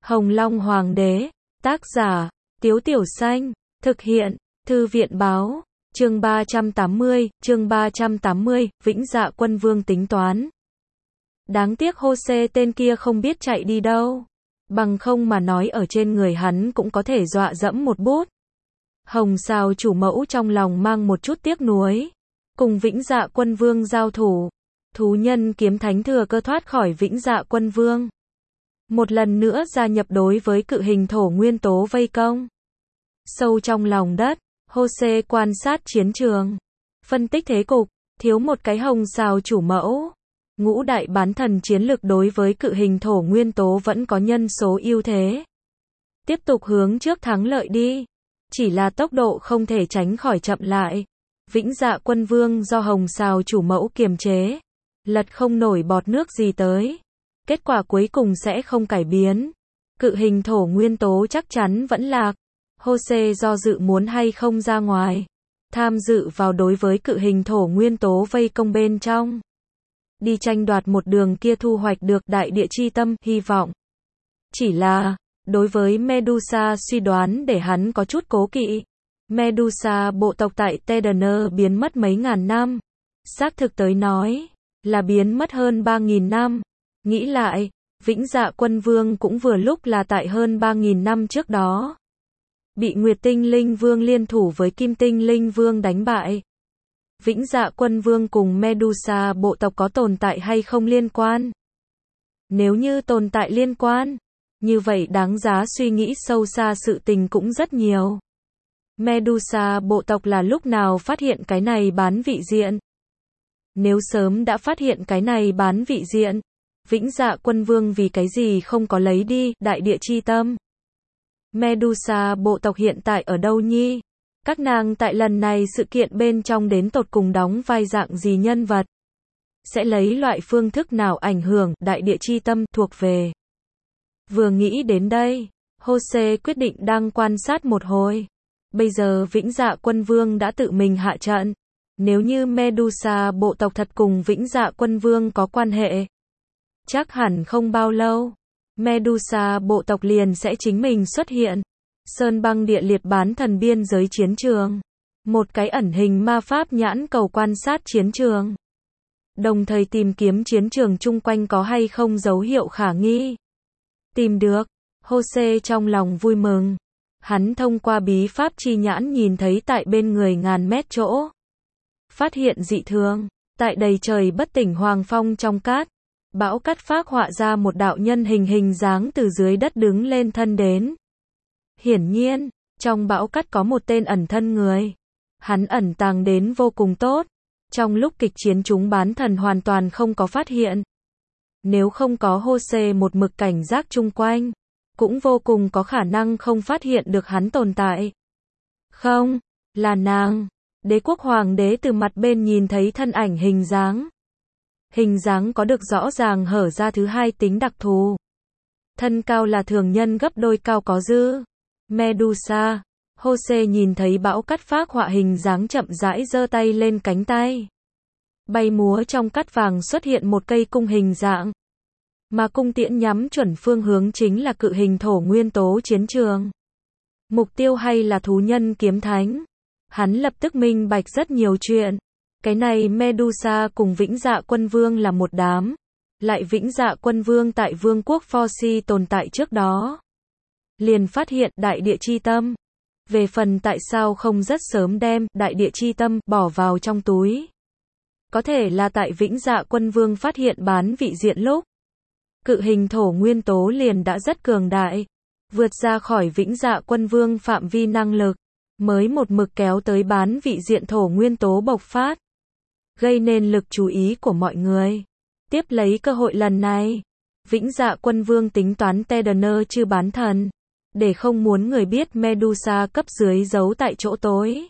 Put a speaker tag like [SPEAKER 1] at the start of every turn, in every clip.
[SPEAKER 1] Hồng Long Hoàng đế, tác giả, Tiếu Tiểu Xanh, thực hiện, Thư viện báo, chương 380, Vĩnh Dạ Quân Vương tính toán. Đáng tiếc Hô-xê tên kia không biết chạy đi đâu. Bằng không mà nói ở trên người hắn cũng có thể dọa dẫm một bút. Hồng Sào chủ mẫu trong lòng mang một chút tiếc nuối. Cùng Vĩnh Dạ Quân Vương giao thủ. Thú nhân kiếm thánh thừa cơ thoát khỏi Vĩnh Dạ Quân Vương. Một lần nữa gia nhập đối với cự hình thổ nguyên tố vây công. Sâu trong lòng đất, Hô-xê quan sát chiến trường. Phân tích thế cục, thiếu một cái Hồng Sào chủ mẫu. Ngũ đại bán thần chiến lực đối với cự hình thổ nguyên tố vẫn có nhân số ưu thế. Tiếp tục hướng trước thắng lợi đi. Chỉ là tốc độ không thể tránh khỏi chậm lại. Vĩnh Dạ Quân Vương do Hồng Sào chủ mẫu kiềm chế. Lật không nổi bọt nước gì tới. Kết quả cuối cùng sẽ không cải biến. Cự hình thổ nguyên tố chắc chắn vẫn lạc. Hô-xê do dự muốn hay không ra ngoài. Tham dự vào đối với cự hình thổ nguyên tố vây công bên trong. Đi tranh đoạt một đường kia thu hoạch được đại địa chi tâm, hy vọng. Chỉ là, đối với Medusa suy đoán để hắn có chút cố kỵ. Medusa bộ tộc tại Tedaner biến mất mấy ngàn năm. Xác thực tới nói, là biến mất hơn 3.000 năm. Nghĩ lại, Vĩnh Dạ Quân Vương cũng vừa lúc là tại hơn 3.000 năm trước đó. Bị Nguyệt Tinh Linh Vương liên thủ với Kim Tinh Linh Vương đánh bại. Vĩnh Dạ Quân Vương cùng Medusa bộ tộc có tồn tại hay không liên quan? Nếu như tồn tại liên quan, như vậy đáng giá suy nghĩ sâu xa sự tình cũng rất nhiều. Medusa bộ tộc là lúc nào phát hiện cái này bán vị diện? Nếu sớm đã phát hiện cái này bán vị diện, Vĩnh Dạ Quân Vương vì cái gì không có lấy đi đại địa chi tâm? Medusa bộ tộc hiện tại ở đâu nhi? Các nàng tại lần này sự kiện bên trong đến tột cùng đóng vai dạng gì nhân vật? Sẽ lấy loại phương thức nào ảnh hưởng đại địa chi tâm thuộc về? Vừa nghĩ đến đây, Hô-xê quyết định đang quan sát một hồi. Bây giờ Vĩnh Dạ Quân Vương đã tự mình hạ trận. Nếu như Medusa bộ tộc thật cùng Vĩnh Dạ Quân Vương có quan hệ, chắc hẳn không bao lâu, Medusa bộ tộc liền sẽ chính mình xuất hiện. Sơn băng địa liệt bán thần biên giới chiến trường. Một cái ẩn hình ma pháp nhãn cầu quan sát chiến trường. Đồng thời tìm kiếm chiến trường chung quanh có hay không dấu hiệu khả nghi. Tìm được. Hô-xê trong lòng vui mừng. Hắn thông qua bí pháp chi nhãn nhìn thấy tại bên người ngàn mét chỗ. Phát hiện dị thường. Tại đầy trời bất tỉnh hoàng phong trong cát. Bão cát phác họa ra một đạo nhân hình dáng từ dưới đất đứng lên thân đến. Hiển nhiên, trong bão cát có một tên ẩn thân người. Hắn ẩn tàng đến vô cùng tốt. Trong lúc kịch chiến chúng bán thần hoàn toàn không có phát hiện. Nếu không có Hô-xê một mực cảnh giác chung quanh, cũng vô cùng có khả năng không phát hiện được hắn tồn tại. Không, là nàng. Đế quốc hoàng đế từ mặt bên nhìn thấy thân ảnh hình dáng. Hình dáng có được rõ ràng hở ra thứ hai tính đặc thù. Thân cao là thường nhân gấp đôi cao có dư. Medusa, Hô-xê nhìn thấy bão cát phác họa hình dáng chậm rãi giơ tay lên cánh tay. Bay múa trong cát vàng xuất hiện một cây cung hình dạng. Mà cung tiễn nhắm chuẩn phương hướng chính là cự hình thổ nguyên tố chiến trường. Mục tiêu hay là thú nhân kiếm thánh. Hắn lập tức minh bạch rất nhiều chuyện. Cái này Medusa cùng Vĩnh Dạ Quân Vương là một đám. Lại Vĩnh Dạ Quân Vương tại vương quốc Forsi tồn tại trước đó. Liền phát hiện đại địa chi tâm. Về phần tại sao không rất sớm đem đại địa chi tâm bỏ vào trong túi. Có thể là tại Vĩnh Dạ Quân Vương phát hiện bán vị diện lúc. Cự hình thổ nguyên tố liền đã rất cường đại. Vượt ra khỏi Vĩnh Dạ Quân Vương phạm vi năng lực. Mới một mực kéo tới bán vị diện thổ nguyên tố bộc phát. Gây nên lực chú ý của mọi người. Tiếp lấy cơ hội lần này. Vĩnh Dạ Quân Vương tính toán Tedaner chư bán thần. Để không muốn người biết Medusa cấp dưới giấu tại chỗ tối.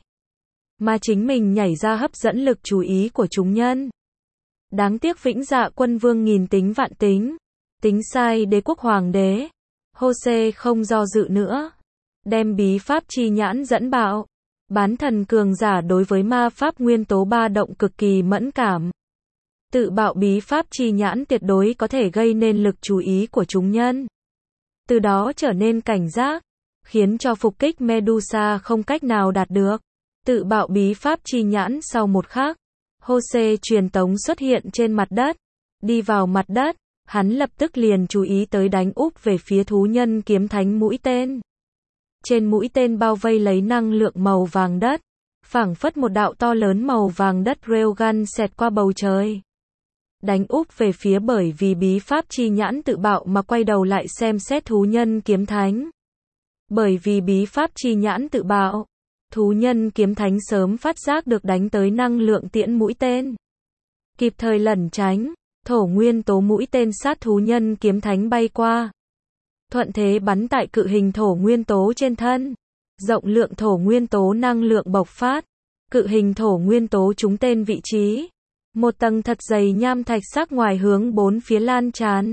[SPEAKER 1] Mà chính mình nhảy ra hấp dẫn lực chú ý của chúng nhân. Đáng tiếc Vĩnh Dạ Quân Vương nghìn tính vạn tính. Tính sai đế quốc hoàng đế. Hô-xê không do dự nữa. Đem bí pháp chi nhãn dẫn bạo. Bán thần cường giả đối với ma pháp nguyên tố ba động cực kỳ mẫn cảm. Tự bạo bí pháp chi nhãn tuyệt đối có thể gây nên lực chú ý của chúng nhân. từ đó trở nên cảnh giác, khiến cho phục kích Medusa không cách nào đạt được. Tự bạo bí pháp chi nhãn sau một khắc, Jose truyền tống xuất hiện trên mặt đất, đi vào mặt đất, hắn lập tức liền chú ý tới đánh úp về phía thú nhân kiếm thánh mũi tên. Trên mũi tên bao vây lấy năng lượng màu vàng đất, phảng phất một đạo to lớn màu vàng đất railgun xẹt qua bầu trời. Đánh úp về phía bởi vì bí pháp chi nhãn tự bạo mà quay đầu lại xem xét thú nhân kiếm thánh. Bởi vì bí pháp chi nhãn tự bạo, thú nhân kiếm thánh sớm phát giác được đánh tới năng lượng tiễn mũi tên. Kịp thời lẩn tránh, thổ nguyên tố mũi tên sát thú nhân kiếm thánh bay qua. Thuận thế bắn tại cự hình thổ nguyên tố trên thân. Rộng lượng thổ nguyên tố năng lượng bộc phát. Cự hình thổ nguyên tố trúng tên vị trí. Một tầng thật dày nham thạch sắc ngoài hướng bốn phía lan tràn.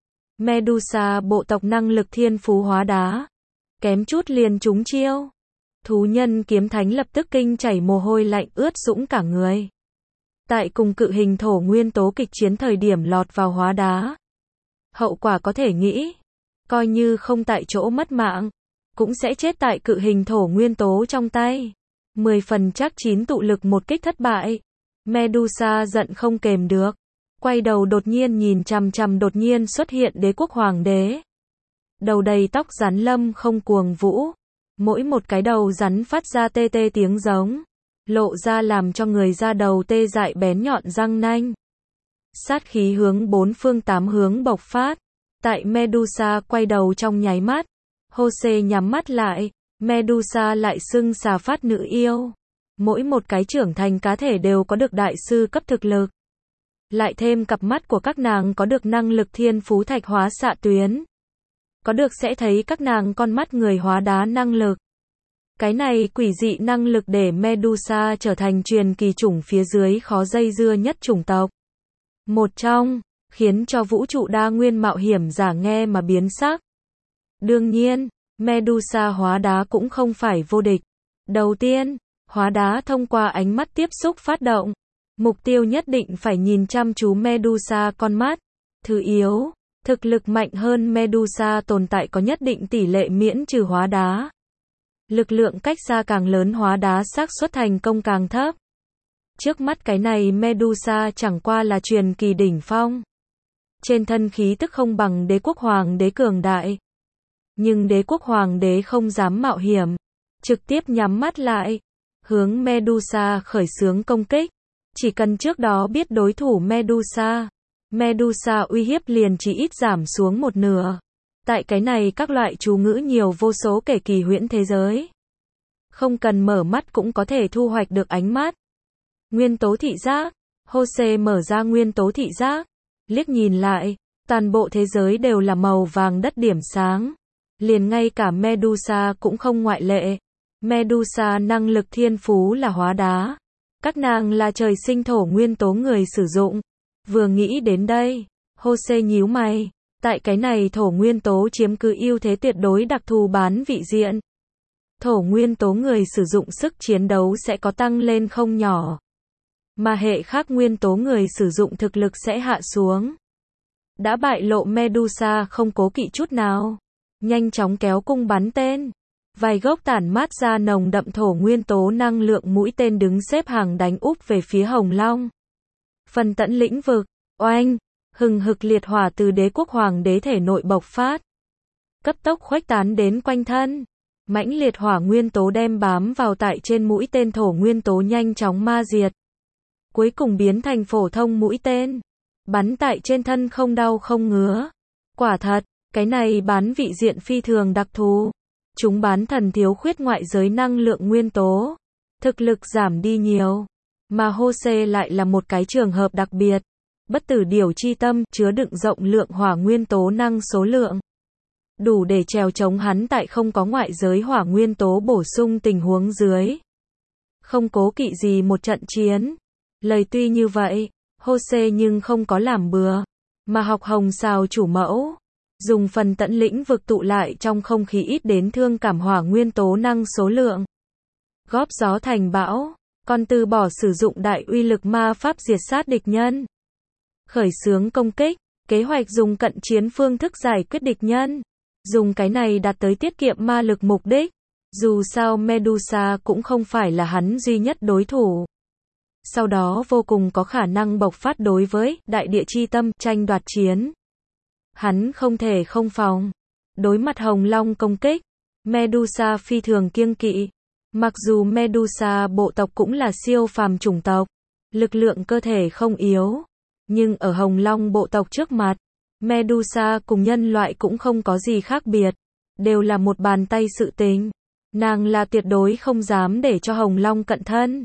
[SPEAKER 1] Medusa bộ tộc năng lực thiên phú hóa đá. Kém chút liền trúng chiêu. Thú nhân kiếm thánh lập tức kinh chảy mồ hôi lạnh ướt sũng cả người. Tại cùng cự hình thổ nguyên tố kịch chiến thời điểm lọt vào hóa đá. Hậu quả có thể nghĩ. Coi như không tại chỗ mất mạng, cũng sẽ chết tại cự hình thổ nguyên tố trong tay. 10 phần chắc chín tụ lực một kích thất bại. Medusa giận không kềm được. Quay đầu đột nhiên nhìn chằm chằm đột nhiên xuất hiện đế quốc hoàng đế. Đầu đầy tóc rắn lâm không cuồng vũ. Mỗi một cái đầu rắn phát ra tê tê tiếng giống. Lộ ra làm cho người da đầu tê dại bén nhọn răng nanh. Sát khí hướng bốn phương tám hướng bộc phát. Tại Medusa quay đầu trong nháy mắt. Jose nhắm mắt lại. Medusa lại xưng xà phát nữ yêu. Mỗi một cái trưởng thành cá thể đều có được đại sư cấp thực lực. Lại thêm cặp mắt của các nàng có được năng lực thiên phú thạch hóa xạ tuyến. Có được sẽ thấy các nàng con mắt người hóa đá năng lực. Cái này quỷ dị năng lực để Medusa trở thành truyền kỳ chủng phía dưới khó dây dưa nhất chủng tộc. Một trong, khiến cho vũ trụ đa nguyên mạo hiểm giả nghe mà biến sắc. Đương nhiên, Medusa hóa đá cũng không phải vô địch. Đầu tiên, hóa đá thông qua ánh mắt tiếp xúc phát động. Mục tiêu nhất định phải nhìn chăm chú Medusa con mắt. Thứ yếu, thực lực mạnh hơn Medusa tồn tại có nhất định tỷ lệ miễn trừ hóa đá. Lực lượng cách xa càng lớn hóa đá xác suất thành công càng thấp. Trước mắt cái này Medusa chẳng qua là truyền kỳ đỉnh phong. Trên thân khí tức không bằng đế quốc hoàng đế cường đại. Nhưng đế quốc hoàng đế không dám mạo hiểm. Trực tiếp nhắm mắt lại. Hướng Medusa khởi xướng công kích. Chỉ cần trước đó biết đối thủ Medusa. Medusa uy hiếp liền chỉ ít giảm xuống một nửa. Tại cái này các loại chú ngữ nhiều vô số kể kỳ huyễn thế giới. Không cần mở mắt cũng có thể thu hoạch được ánh mắt. Nguyên tố thị giác. Jose mở ra nguyên tố thị giác. Liếc nhìn lại. Toàn bộ thế giới đều là màu vàng đất điểm sáng. Liền ngay cả Medusa cũng không ngoại lệ. Medusa năng lực thiên phú là hóa đá. Các nàng là trời sinh thổ nguyên tố người sử dụng. Vừa nghĩ đến đây, Jose nhíu mày. Tại cái này thổ nguyên tố chiếm cứ ưu thế tuyệt đối đặc thù bán vị diện. Thổ nguyên tố người sử dụng sức chiến đấu sẽ có tăng lên không nhỏ. Mà hệ khác nguyên tố người sử dụng thực lực sẽ hạ xuống. Đã bại lộ Medusa không cố kỵ chút nào. Nhanh chóng kéo cung bắn tên. Vài gốc tản mát ra nồng đậm thổ nguyên tố năng lượng mũi tên đứng xếp hàng đánh úp về phía Hồng Long. Phần tận lĩnh vực, oanh, hừng hực liệt hỏa từ đế quốc hoàng đế thể nội bộc phát. Cấp tốc khuếch tán đến quanh thân. Mãnh liệt hỏa nguyên tố đem bám vào tại trên mũi tên thổ nguyên tố nhanh chóng ma diệt. Cuối cùng biến thành phổ thông mũi tên. Bắn tại trên thân không đau không ngứa. Quả thật, cái này bán vị diện phi thường đặc thù. Chúng bán thần thiếu khuyết ngoại giới năng lượng nguyên tố. Thực lực giảm đi nhiều. Mà Jose lại là một cái trường hợp đặc biệt. Bất tử điểu chi tâm chứa đựng rộng lượng hỏa nguyên tố năng số lượng. Đủ để trèo chống hắn tại không có ngoại giới hỏa nguyên tố bổ sung tình huống dưới. Không cố kỵ gì một trận chiến. Lời tuy như vậy, Jose nhưng không có làm bừa. Mà học hồng xào chủ mẫu. Dùng phần tận lĩnh vực tụ lại trong không khí ít đến thương cảm hỏa nguyên tố năng số lượng. Góp gió thành bão. Còn từ bỏ sử dụng đại uy lực ma pháp diệt sát địch nhân. Khởi xướng công kích. Kế hoạch dùng cận chiến phương thức giải quyết địch nhân. Dùng cái này đạt tới tiết kiệm ma lực mục đích. Dù sao Medusa cũng không phải là hắn duy nhất đối thủ. Sau đó vô cùng có khả năng bộc phát đối với đại địa chi tâm, tranh đoạt chiến. Hắn không thể không phòng. Đối mặt Hồng Long công kích, Medusa phi thường kiêng kỵ. Mặc dù Medusa bộ tộc cũng là siêu phàm chủng tộc, lực lượng cơ thể không yếu, nhưng ở Hồng Long bộ tộc trước mặt, Medusa cùng nhân loại cũng không có gì khác biệt, đều là một bàn tay sự tình. Nàng là tuyệt đối không dám để cho Hồng Long cận thân.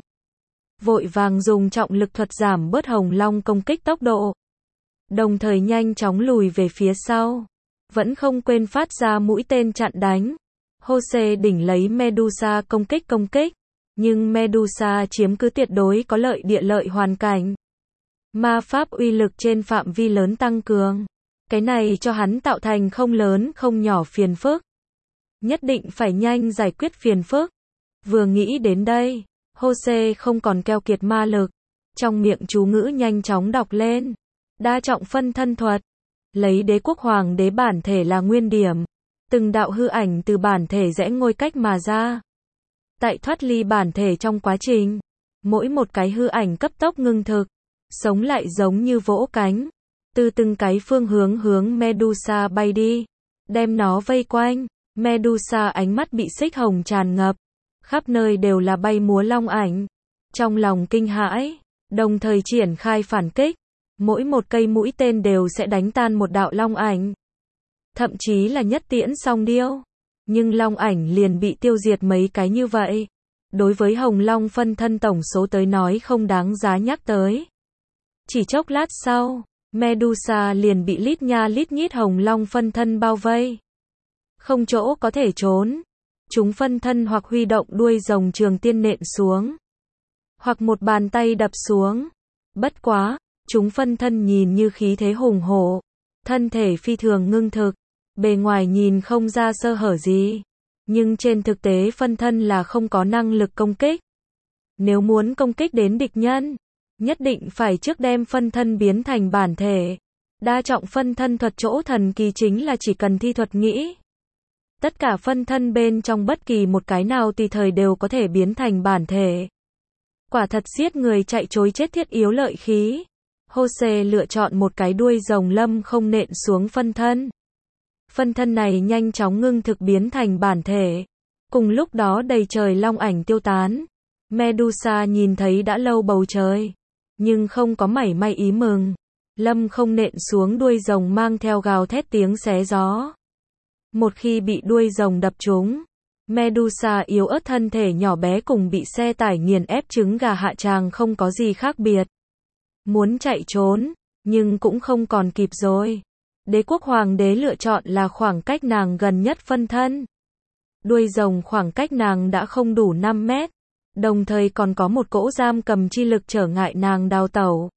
[SPEAKER 1] Vội vàng dùng trọng lực thuật giảm bớt Hồng Long công kích tốc độ, đồng thời nhanh chóng lùi về phía sau, vẫn không quên phát ra mũi tên chặn đánh. Jose đỉnh lấy Medusa công kích, nhưng Medusa chiếm cứ tuyệt đối có lợi địa lợi hoàn cảnh. Ma pháp uy lực trên phạm vi lớn tăng cường. Cái này cho hắn tạo thành không lớn không nhỏ phiền phức. Nhất định phải nhanh giải quyết phiền phức. Vừa nghĩ đến đây, Jose không còn keo kiệt ma lực. Trong miệng chú ngữ nhanh chóng đọc lên. Đa trọng phân thân thuật. Lấy đế quốc hoàng đế bản thể là nguyên điểm. Từng đạo hư ảnh từ bản thể rẽ ngôi cách mà ra. Tại thoát ly bản thể trong quá trình, mỗi một cái hư ảnh cấp tốc ngưng thực, sống lại giống như vỗ cánh, từ từng cái phương hướng Medusa bay đi, đem nó vây quanh. Medusa ánh mắt bị xích hồng tràn ngập, khắp nơi đều là bay múa long ảnh. Trong lòng kinh hãi, đồng thời triển khai phản kích, mỗi một cây mũi tên đều sẽ đánh tan một đạo long ảnh. Thậm chí là nhất tiễn song điêu, nhưng long ảnh liền bị tiêu diệt mấy cái như vậy. Đối với Hồng Long phân thân tổng số tới nói không đáng giá nhắc tới. Chỉ chốc lát sau, Medusa liền bị lít nha lít nhít Hồng Long phân thân bao vây. Không chỗ có thể trốn. Chúng phân thân hoặc huy động đuôi rồng trường tiên nện xuống, hoặc một bàn tay đập xuống. Bất quá, chúng phân thân nhìn như khí thế hùng hổ, thân thể phi thường ngưng thực, bề ngoài nhìn không ra sơ hở gì, nhưng trên thực tế phân thân là không có năng lực công kích. Nếu muốn công kích đến địch nhân, nhất định phải trước đem phân thân biến thành bản thể. Đa trọng phân thân thuật chỗ thần kỳ chính là chỉ cần thi thuật nghĩ, tất cả phân thân bên trong bất kỳ một cái nào tùy thời đều có thể biến thành bản thể. Quả thật giết người chạy trối chết thiết yếu lợi khí. Jose lựa chọn một cái đuôi rồng lâm không nện xuống phân thân. Phân thân này nhanh chóng ngưng thực biến thành bản thể. Cùng lúc đó đầy trời long ảnh tiêu tán. Medusa nhìn thấy đã lâu bầu trời, nhưng không có mảy may ý mừng. Lâm không nện xuống đuôi rồng mang theo gào thét tiếng xé gió. Một khi bị đuôi rồng đập trúng, Medusa yếu ớt thân thể nhỏ bé cùng bị xe tải nghiền ép trứng gà hạ tràng không có gì khác biệt. Muốn chạy trốn, nhưng cũng không còn kịp rồi. Đế quốc hoàng đế lựa chọn là khoảng cách nàng gần nhất phân thân. Đuôi rồng khoảng cách nàng đã không đủ 5 mét, đồng thời còn có một cỗ giam cầm chi lực trở ngại nàng đào tẩu.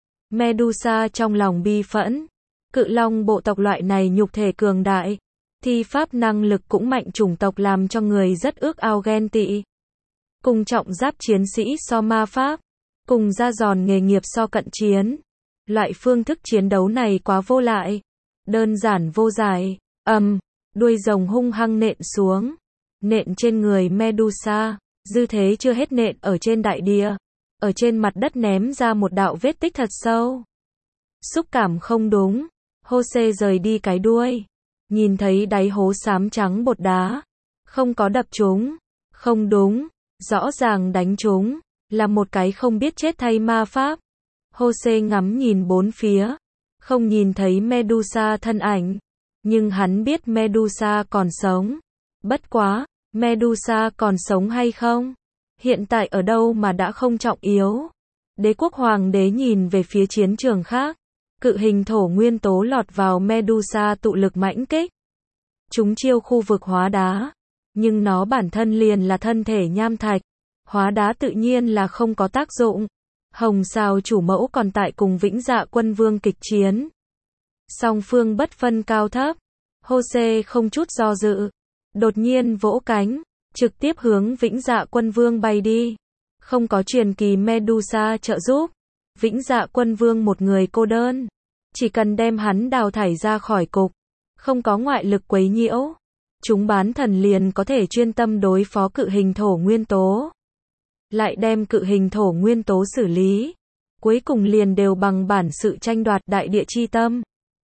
[SPEAKER 1] Medusa trong lòng bi phẫn, cự long bộ tộc loại này nhục thể cường đại, thi pháp năng lực cũng mạnh chủng tộc làm cho người rất ước ao ghen tị. Cùng trọng giáp chiến sĩ so ma pháp, cùng ra giòn nghề nghiệp so cận chiến. Loại phương thức chiến đấu này quá vô lại, đơn giản vô giải. Đuôi rồng hung hăng nện xuống, nện trên người Medusa, dư thế chưa hết nện ở trên đại địa, ở trên mặt đất ném ra một đạo vết tích thật sâu. Xúc cảm không đúng, Jose rời đi cái đuôi, nhìn thấy đáy hố xám trắng bột đá, không có đập trúng, không đúng, rõ ràng đánh trúng, là một cái không biết chết thay ma pháp. Jose ngắm nhìn bốn phía, không nhìn thấy Medusa thân ảnh, nhưng hắn biết Medusa còn sống. Bất quá, Medusa còn sống hay không? Hiện tại ở đâu mà đã không trọng yếu. Đế quốc hoàng đế nhìn về phía chiến trường khác, cự hình thổ nguyên tố lọt vào Medusa tụ lực mãnh kích. Chúng chiêu khu vực hóa đá, nhưng nó bản thân liền là thân thể nham thạch, hóa đá tự nhiên là không có tác dụng. Hồng Sào chủ mẫu còn tại cùng Vĩnh Dạ Quân Vương kịch chiến. Song phương bất phân cao thấp, Jose không chút do dự, đột nhiên vỗ cánh, trực tiếp hướng Vĩnh Dạ Quân Vương bay đi. Không có truyền kỳ Medusa trợ giúp, Vĩnh Dạ Quân Vương một người cô đơn, chỉ cần đem hắn đào thải ra khỏi cục, Không có ngoại lực quấy nhiễu, chúng bán thần liền có thể chuyên tâm đối phó cự hình thổ nguyên tố. Lại đem cự hình thổ nguyên tố xử lý. Cuối cùng liền đều bằng bản sự tranh đoạt đại địa chi tâm.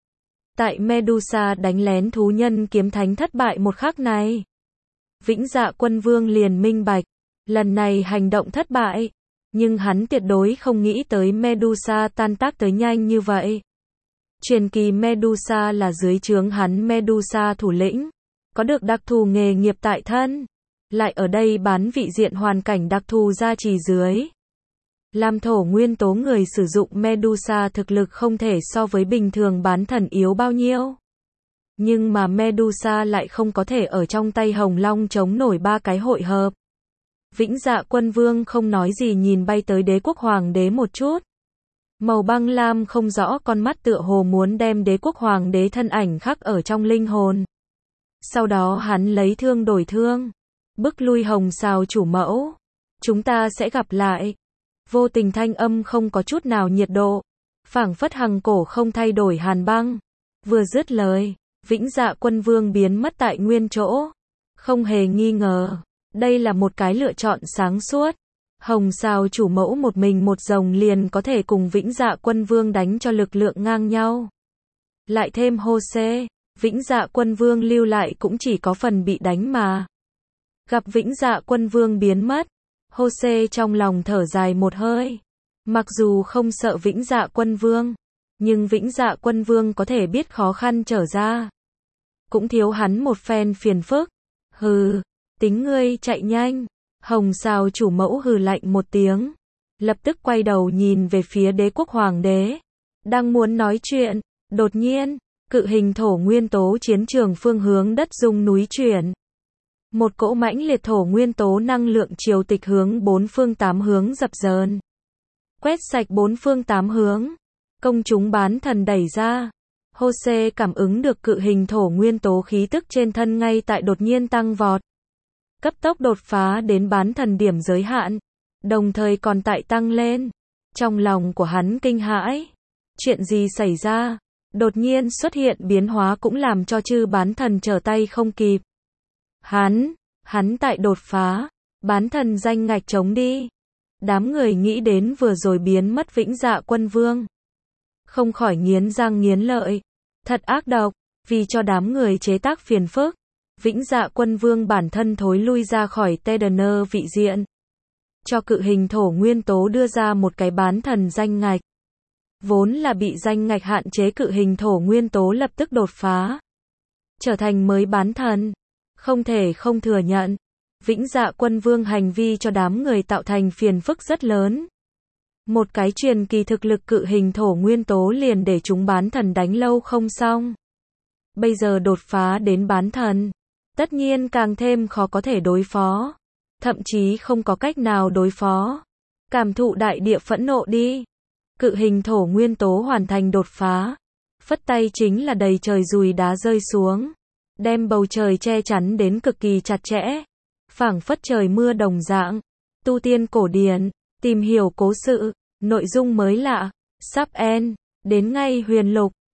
[SPEAKER 1] Tại Medusa đánh lén thú nhân kiếm thánh thất bại một khắc này, Vĩnh Dạ Quân Vương liền minh bạch, lần này hành động thất bại, nhưng hắn tuyệt đối không nghĩ tới Medusa tan tác tới nhanh như vậy. Truyền kỳ Medusa là dưới trướng hắn Medusa thủ lĩnh, có được đặc thù nghề nghiệp tại thân, lại ở đây bán vị diện hoàn cảnh đặc thù gia trì dưới. Làm thổ nguyên tố người sử dụng Medusa thực lực không thể so với bình thường bán thần yếu bao nhiêu. Nhưng mà Medusa lại không có thể ở trong tay Hồng Long chống nổi ba cái hội hợp. Vĩnh Dạ Quân Vương không nói gì nhìn bay tới đế quốc hoàng đế một chút. Màu băng lam không rõ con mắt tựa hồ muốn đem đế quốc hoàng đế thân ảnh khắc ở trong linh hồn. Sau đó hắn lấy thương đổi thương, bức lui Hồng Sào chủ mẫu. Chúng ta sẽ gặp lại. Vô tình thanh âm không có chút nào nhiệt độ, phảng phất hằng cổ không thay đổi hàn băng. Vừa dứt lời, Vĩnh Dạ Quân Vương biến mất tại nguyên chỗ. Không hề nghi ngờ, đây là một cái lựa chọn sáng suốt. Hồng Sào chủ mẫu một mình một rồng liền có thể cùng Vĩnh Dạ Quân Vương đánh cho lực lượng ngang nhau. Lại thêm Jose, Vĩnh Dạ Quân Vương lưu lại cũng chỉ có phần bị đánh mà. Gặp Vĩnh Dạ Quân Vương biến mất, Jose trong lòng thở dài một hơi. Mặc dù không sợ Vĩnh Dạ Quân Vương, nhưng Vĩnh Dạ Quân Vương có thể biết khó khăn trở ra. Cũng thiếu hắn một phen phiền phức. Hừ, tính ngươi chạy nhanh. Hồng Sào chủ mẫu hừ lạnh một tiếng. Lập tức quay đầu nhìn về phía đế quốc hoàng đế. Đang muốn nói chuyện, đột nhiên, cự hình thổ nguyên tố chiến trường phương hướng đất rung núi chuyển. Một cỗ mãnh liệt thổ nguyên tố năng lượng triều tịch hướng bốn phương tám hướng dập dờn. Quét sạch bốn phương tám hướng. Công chúng bán thần đẩy ra. Jose cảm ứng được cự hình thổ nguyên tố khí tức trên thân ngay tại đột nhiên tăng vọt. Cấp tốc đột phá đến bán thần điểm giới hạn. Đồng thời còn tại tăng lên. Trong lòng của hắn kinh hãi. Chuyện gì xảy ra? Đột nhiên xuất hiện biến hóa cũng làm cho chư bán thần trở tay không kịp. Hắn tại đột phá, bán thần danh ngạch trống đi. Đám người nghĩ đến vừa rồi biến mất Vĩnh Dạ Quân Vương. Không khỏi nghiến răng nghiến lợi. Thật ác độc, vì cho đám người chế tác phiền phức. Vĩnh Dạ Quân Vương bản thân thối lui ra khỏi Tedener vị diện. Cho cự hình thổ nguyên tố đưa ra một cái bán thần danh ngạch. Vốn là bị danh ngạch hạn chế cự hình thổ nguyên tố lập tức đột phá. Trở thành mới bán thần. Không thể không thừa nhận. Vĩnh Dạ Quân Vương hành vi cho đám người tạo thành phiền phức rất lớn. Một cái truyền kỳ thực lực cự hình thổ nguyên tố liền để chúng bán thần đánh lâu không xong. Bây giờ đột phá đến bán thần. Tất nhiên càng thêm khó có thể đối phó. Thậm chí không có cách nào đối phó. Cảm thụ đại địa phẫn nộ đi. Cự hình thổ nguyên tố hoàn thành đột phá. Phất tay chính là đầy trời dùi đá rơi xuống. Đem bầu trời che chắn đến cực kỳ chặt chẽ. Phảng phất trời mưa đồng dạng. Tu tiên cổ điển. Tìm hiểu cố sự. Nội dung mới lạ. Sub N. Đến ngay huyền lục.